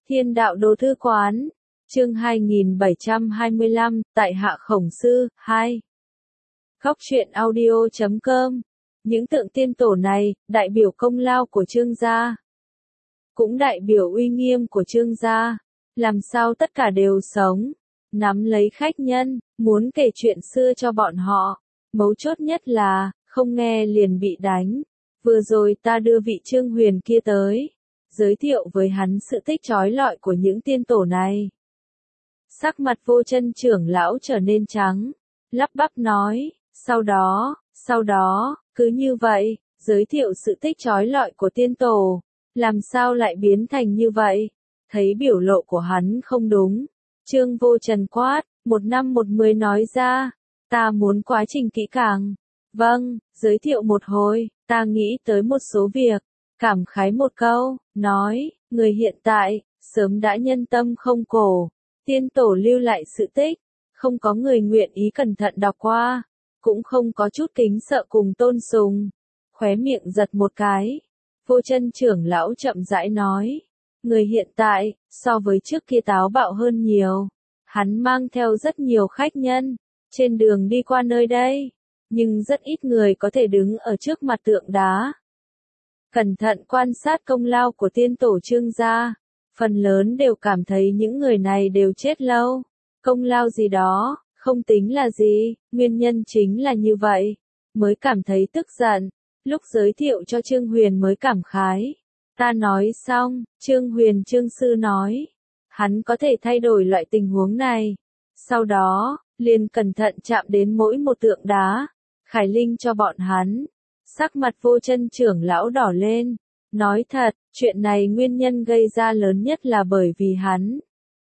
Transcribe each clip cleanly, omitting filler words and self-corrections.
Thiên đạo đồ thư quán, chương 2725, tại hạ khổng sư, 2. Góc truyện audio.com. Những tượng tiên tổ này, đại biểu công lao của Trương gia, cũng đại biểu uy nghiêm của Trương gia. Làm sao tất cả đều sống, nắm lấy khách nhân, muốn kể chuyện xưa cho bọn họ. Mấu chốt nhất là, không nghe liền bị đánh. Vừa rồi ta đưa vị Trương Huyền kia tới, giới thiệu với hắn sự tích chói lọi của những tiên tổ này. Sắc mặt Vô Chân trưởng lão trở nên trắng, lắp bắp nói, sau đó, cứ như vậy, giới thiệu sự tích chói lọi của tiên tổ, làm sao lại biến thành như vậy? Thấy biểu lộ của hắn không đúng, Trương Vô Trần quát, 1:10 nói ra, ta muốn quá trình kỹ càng. Vâng, giới thiệu một hồi, ta nghĩ tới một số việc, cảm khái một câu, nói, người hiện tại, sớm đã nhân tâm không cổ, tiên tổ lưu lại sự tích, không có người nguyện ý cẩn thận đọc qua, cũng không có chút kính sợ cùng tôn sùng. Khóe miệng giật một cái, Vô Chân trưởng lão chậm rãi nói, người hiện tại, so với trước kia táo bạo hơn nhiều, hắn mang theo rất nhiều khách nhân, trên đường đi qua nơi đây, nhưng rất ít người có thể đứng ở trước mặt tượng đá. Cẩn thận quan sát công lao của tiên tổ Trương gia, phần lớn đều cảm thấy những người này đều chết lâu. Công lao gì đó, không tính là gì, nguyên nhân chính là như vậy, mới cảm thấy tức giận. Lúc giới thiệu cho Trương Huyền mới cảm khái. Ta nói xong, Trương Huyền Trương sư nói, hắn có thể thay đổi loại tình huống này. Sau đó, liền cẩn thận chạm đến mỗi một tượng đá, khải linh cho bọn hắn. Sắc mặt Vô Chân trưởng lão đỏ lên, nói thật, chuyện này nguyên nhân gây ra lớn nhất là bởi vì hắn.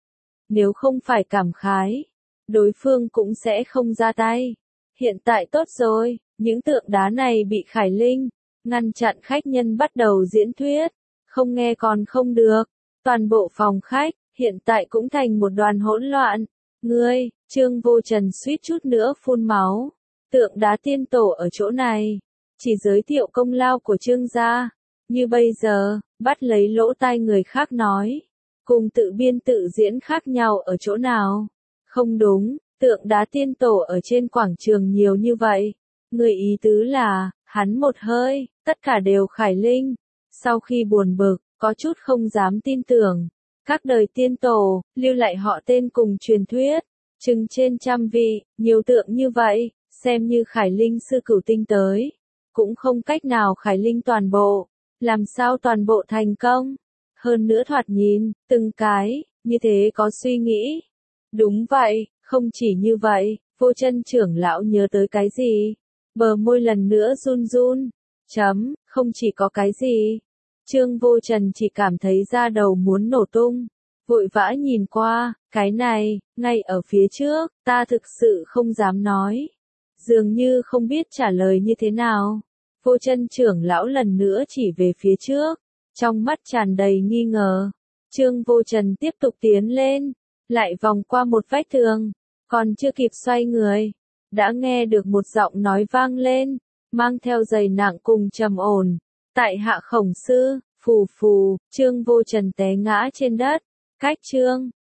Nếu không phải cảm khái, đối phương cũng sẽ không ra tay. Hiện tại tốt rồi, những tượng đá này bị khải linh, ngăn chặn khách nhân bắt đầu diễn thuyết, không nghe còn không được. Toàn bộ phòng khách, hiện tại cũng thành một đoàn hỗn loạn. Ngươi, Trương Vô Trần suýt chút nữa phun máu. Tượng đá tiên tổ ở chỗ này, chỉ giới thiệu công lao của Trương gia. Như bây giờ, bắt lấy lỗ tai người khác nói, cùng tự biên tự diễn khác nhau ở chỗ nào? Không đúng, tượng đá tiên tổ ở trên quảng trường nhiều như vậy. Người ý tứ là, hắn một hơi, tất cả đều khải linh. Sau khi buồn bực, có chút không dám tin tưởng. Các đời tiên tổ, lưu lại họ tên cùng truyền thuyết, chừng trên trăm vị, nhiều tượng như vậy, xem như khải linh sư cửu tinh tới. Cũng không cách nào khải linh toàn bộ, làm sao toàn bộ thành công. Hơn nữa thoạt nhìn, từng cái, như thế có suy nghĩ. Đúng vậy, không chỉ như vậy, Vô Chân trưởng lão nhớ tới cái gì? Bờ môi lần nữa run run. Không chỉ có cái gì. Trương Vô Trần chỉ cảm thấy da đầu muốn nổ tung. Vội vã nhìn qua, cái này, ngay ở phía trước, ta thực sự không dám nói. Dường như không biết trả lời như thế nào. Vô Chân trưởng lão lần nữa chỉ về phía trước, trong mắt tràn đầy nghi ngờ. Trương Vô Trần tiếp tục tiến lên, lại vòng qua một vách tường, còn chưa kịp xoay người, đã nghe được một giọng nói vang lên, mang theo dày nặng cùng trầm ổn. Tại hạ khổng sư, phù phù, Trương Vô Trần té ngã trên đất, cách Trương